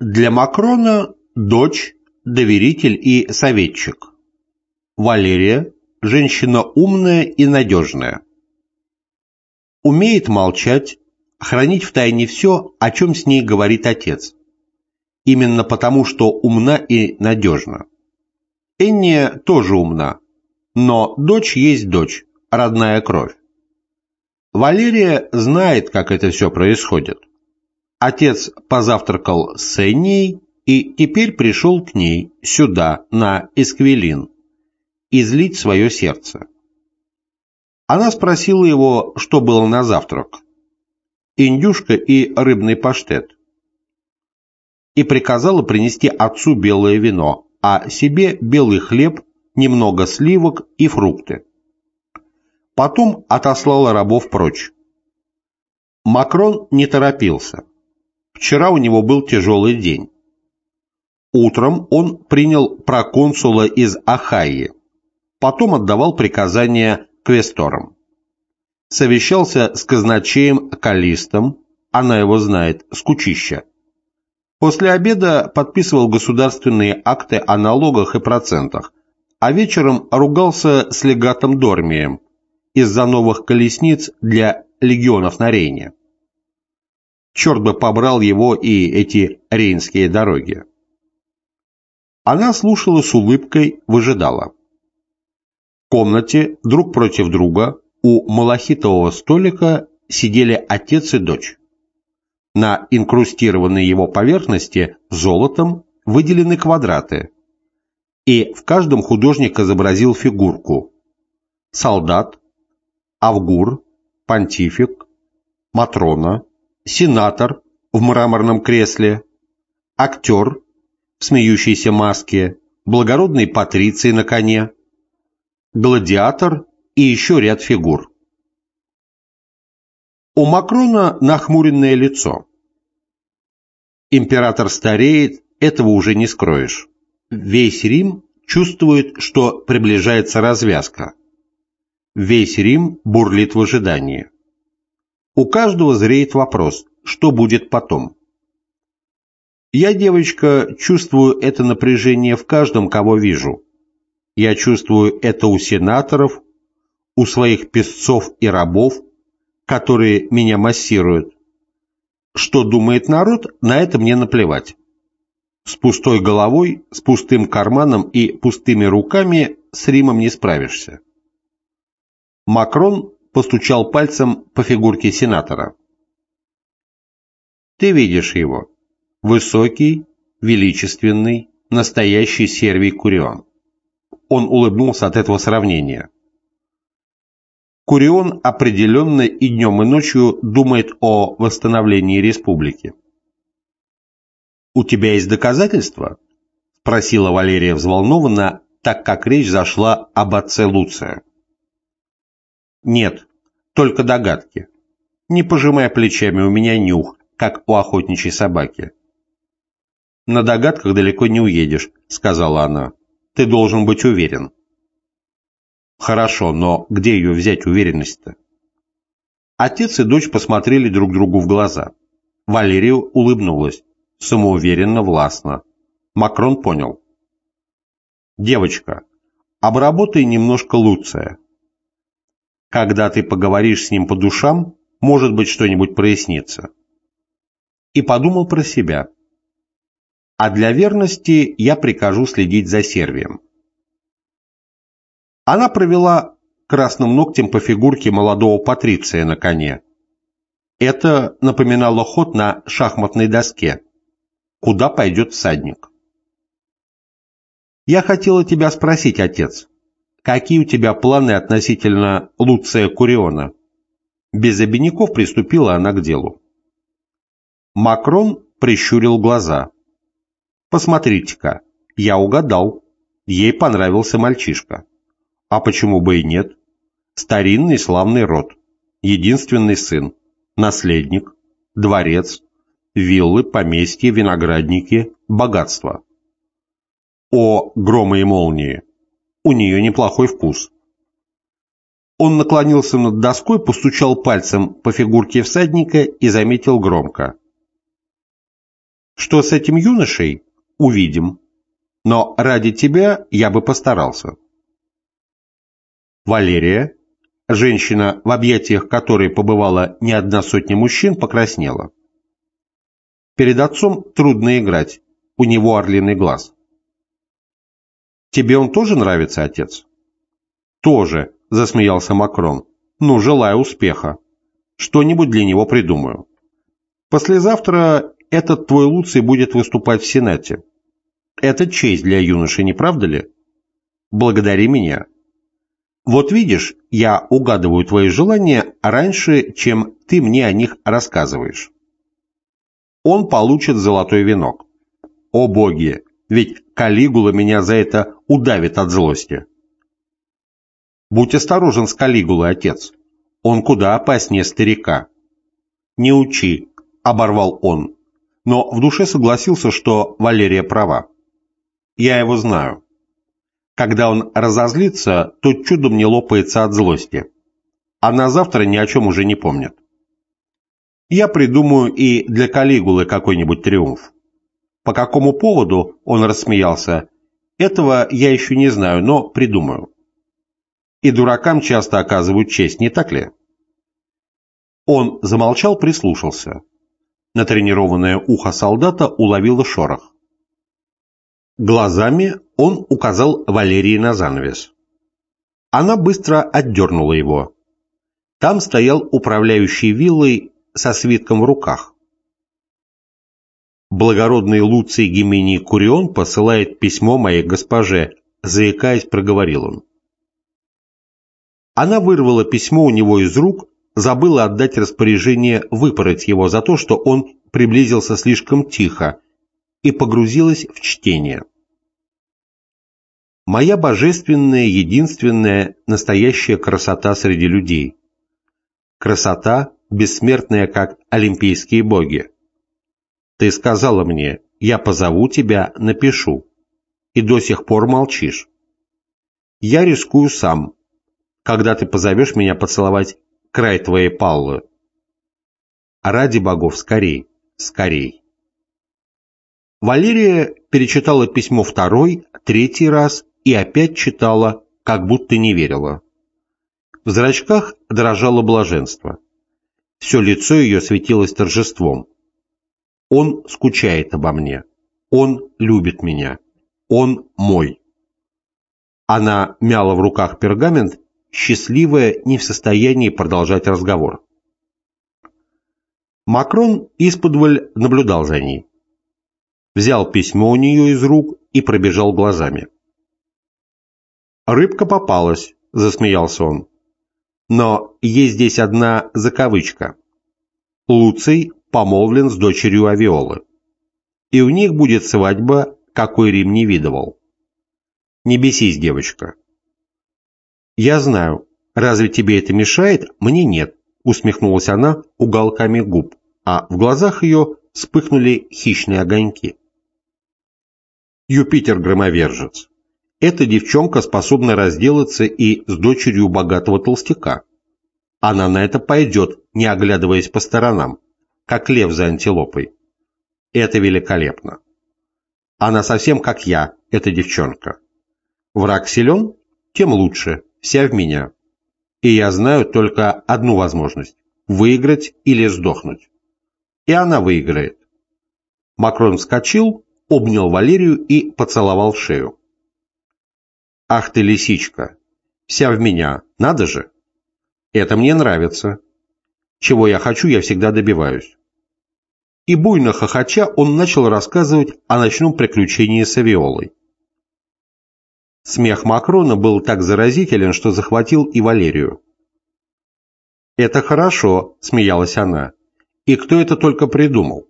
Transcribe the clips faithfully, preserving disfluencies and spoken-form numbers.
Для Макрона дочь, доверитель и советчик. Валерия – женщина умная и надежная. Умеет молчать, хранить в тайне все, о чем с ней говорит отец. Именно потому, что умна и надежна. Энния тоже умна, но дочь есть дочь, родная кровь. Валерия знает, как это все происходит. Отец позавтракал с Эннией и теперь пришел к ней, сюда, на Эсквилин, излить свое сердце. Она спросила его, что было на завтрак. Индюшка и рыбный паштет. И приказала принести отцу белое вино, а себе белый хлеб, немного сливок и фрукты. Потом отослала рабов прочь. Макрон не торопился. Вчера у него был тяжелый день. Утром он принял проконсула из Ахайи, потом отдавал приказания квесторам. Совещался с казначеем Каллистом, она его знает, скучища. После обеда подписывал государственные акты о налогах и процентах, а вечером ругался с легатом Дормием из-за новых колесниц для легионов на Рейне. Черт бы побрал его и эти рейнские дороги. Она слушала с улыбкой, выжидала. В комнате друг против друга у малахитового столика сидели отец и дочь. На инкрустированной его поверхности золотом выделены квадраты, и в каждом художник изобразил фигурку: солдат, авгур, понтифик, матрона, сенатор в мраморном кресле, актер в смеющейся маске, благородный патриций на коне, гладиатор и еще ряд фигур. У Макрона нахмуренное лицо. Император стареет, этого уже не скроешь. Весь Рим чувствует, что приближается развязка. Весь Рим бурлит в ожидании. У каждого зреет вопрос, что будет потом. Я, девочка, чувствую это напряжение в каждом, кого вижу. Я чувствую это у сенаторов, у своих песцов и рабов, которые меня массируют. Что думает народ, на это мне наплевать. С пустой головой, с пустым карманом и пустыми руками с Римом не справишься. Макрон постучал пальцем по фигурке сенатора. Ты видишь его. Высокий, величественный, настоящий Сервий Курион. Он улыбнулся от этого сравнения. Курион определенно и днем, и ночью думает о восстановлении республики. «У тебя есть доказательства?» – спросила Валерия взволнованно, так как речь зашла об отце Луция. «Нет, только догадки. Не пожимай плечами, у меня нюх, как у охотничьей собаки». «На догадках далеко не уедешь», – сказала она. «Ты должен быть уверен». «Хорошо, но где ее взять, уверенность-то?» Отец и дочь посмотрели друг другу в глаза. Валерия улыбнулась, самоуверенно, властно. Макрон понял. «Девочка, обработай немножко Луция. Когда ты поговоришь с ним по душам, может быть, что-нибудь прояснится». И подумал про себя. «А для верности я прикажу следить за Сервием». Она провела красным ногтем по фигурке молодого патриция на коне. Это напоминало ход на шахматной доске. Куда пойдет всадник? «Я хотела тебя спросить, отец, какие у тебя планы относительно Луция Куриона?» Без обиняков приступила она к делу. Макрон прищурил глаза. «Посмотрите-ка, я угадал. Ей понравился мальчишка. А почему бы и нет? Старинный славный род, единственный сын, наследник, дворец, виллы, поместья, виноградники, богатство. О, громы и молнии! У нее неплохой вкус». Он наклонился над доской, постучал пальцем по фигурке всадника и заметил громко: Что с этим юношей? Увидим. Но ради тебя я бы постарался. Валерия, женщина, в объятиях которой побывала не одна сотня мужчин, покраснела. Перед отцом трудно играть, у него орлиный глаз. Тебе он тоже нравится, отец? Тоже, засмеялся Макрон. Ну, желаю успеха. Что-нибудь для него придумаю. Послезавтра этот твой Луций будет выступать в Сенате. Это честь для юноши, не правда ли? Благодари меня. Вот видишь, я угадываю твои желания раньше, чем ты мне о них рассказываешь. Он получит золотой венок. О боги, ведь Калигула меня за это удавит от злости. Будь осторожен с Калигулой, отец. Он куда опаснее старика. Не учи, оборвал он, но в душе согласился, что Валерия права. Я его знаю. Когда он разозлится, то чудом не лопается от злости. А на завтра ни о чем уже не помнит. Я придумаю и для Калигулы какой-нибудь триумф. По какому поводу, он рассмеялся, этого я еще не знаю, но придумаю. И дуракам часто оказывают честь, не так ли? Он замолчал, прислушался. Натренированное ухо солдата уловило шорох. Глазами он указал Валерии на занавес. Она быстро отдернула его. Там стоял управляющий виллой со свитком в руках. Благородный Луций Гимений Курион посылает письмо моей госпоже, заикаясь, проговорил он. Она вырвала письмо у него из рук, забыла отдать распоряжение выпороть его за то, что он приблизился слишком тихо, и погрузилась в чтение. Моя божественная, единственная, настоящая красота среди людей. Красота, бессмертная, как олимпийские боги. Ты сказала мне, я позову тебя, напишу. И до сих пор молчишь. Я рискую сам, когда ты позовешь меня поцеловать край твоей паллы. Ради богов, скорей, скорей. Валерия перечитала письмо второй, третий раз и опять читала, как будто не верила. В зрачках дрожало блаженство. Все лицо ее светилось торжеством. Он скучает обо мне. Он любит меня. Он мой. Она мяла в руках пергамент, счастливая, не в состоянии продолжать разговор. Макрон исподволь наблюдал за ней. Взял письмо у нее из рук и пробежал глазами. «Рыбка попалась», — засмеялся он. «Но есть здесь одна закавычка. Луций помолвлен с дочерью Авиолы. И у них будет свадьба, какой Рим не видывал. Не бесись, девочка». «Я знаю. Разве тебе это мешает? Мне нет», — усмехнулась она уголками губ, а в глазах ее вспыхнули хищные огоньки. «Юпитер-громовержец. Эта девчонка способна разделаться и с дочерью богатого толстяка. Она на это пойдет, не оглядываясь по сторонам, как лев за антилопой. Это великолепно. Она совсем как я, эта девчонка. Враг силен, тем лучше, вся в меня. И я знаю только одну возможность – выиграть или сдохнуть. И она выиграет». Макрон вскочил, обнял Валерию и поцеловал в шею. «Ах ты, лисичка! Вся в меня, надо же! Это мне нравится. Чего я хочу, я всегда добиваюсь». И буйно хохоча он начал рассказывать о ночном приключении с Авиолой. Смех Макрона был так заразителен, что захватил и Валерию. «Это хорошо», — смеялась она. «И кто это только придумал?»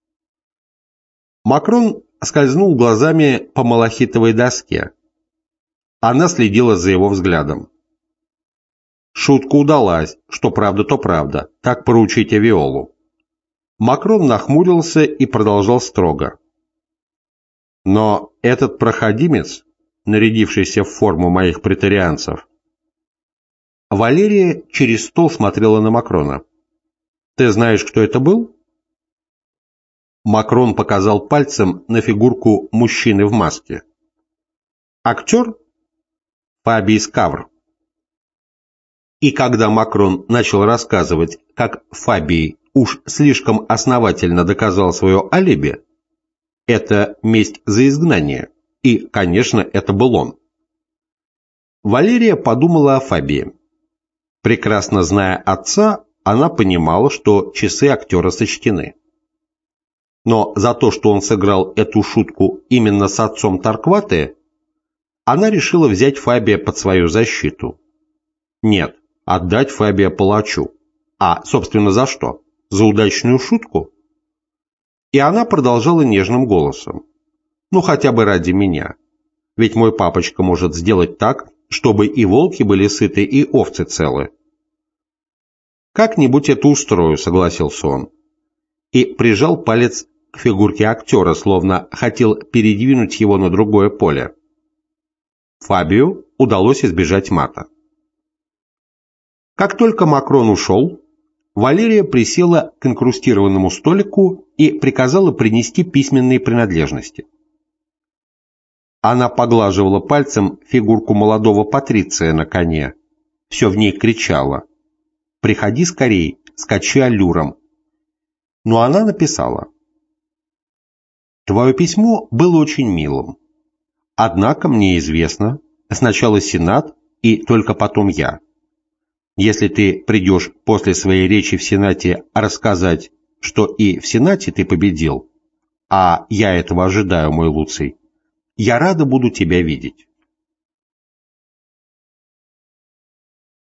Макрон скользнул глазами по малахитовой доске. Она следила за его взглядом. Шутка удалась, что правда, то правда. Так поручить Авиолу. Макрон нахмурился и продолжал строго. «Но этот проходимец, нарядившийся в форму моих претарианцев...» Валерия через стол смотрела на Макрона. «Ты знаешь, кто это был?» Макрон показал пальцем на фигурку мужчины в маске. Актер? Фабий Скавр. И когда Макрон начал рассказывать, как Фабий уж слишком основательно доказал свое алиби, это месть за изгнание, и, конечно, это был он. Валерия подумала о Фабии. Прекрасно зная отца, она понимала, что часы актера сочтены. Но за то, что он сыграл эту шутку именно с отцом Торкваты, она решила взять Фабия под свою защиту. Нет, отдать Фабия палачу. А, собственно, за что? За удачную шутку? И она продолжала нежным голосом. Ну, хотя бы ради меня. Ведь мой папочка может сделать так, чтобы и волки были сыты, и овцы целы. «Как-нибудь это устрою», — согласился он. И прижал палец к фигурке актера, словно хотел передвинуть его на другое поле. Фабию удалось избежать мата. Как только Макрон ушел, Валерия присела к инкрустированному столику и приказала принести письменные принадлежности. Она поглаживала пальцем фигурку молодого патриция на коне. Все в ней кричало: «Приходи скорей, скачи аллюром». Но она написала: «Твое письмо было очень милым. Однако мне известно, сначала Сенат и только потом я. Если ты придешь после своей речи в Сенате рассказать, что и в Сенате ты победил, а я этого ожидаю, мой Луций, я рада буду тебя видеть».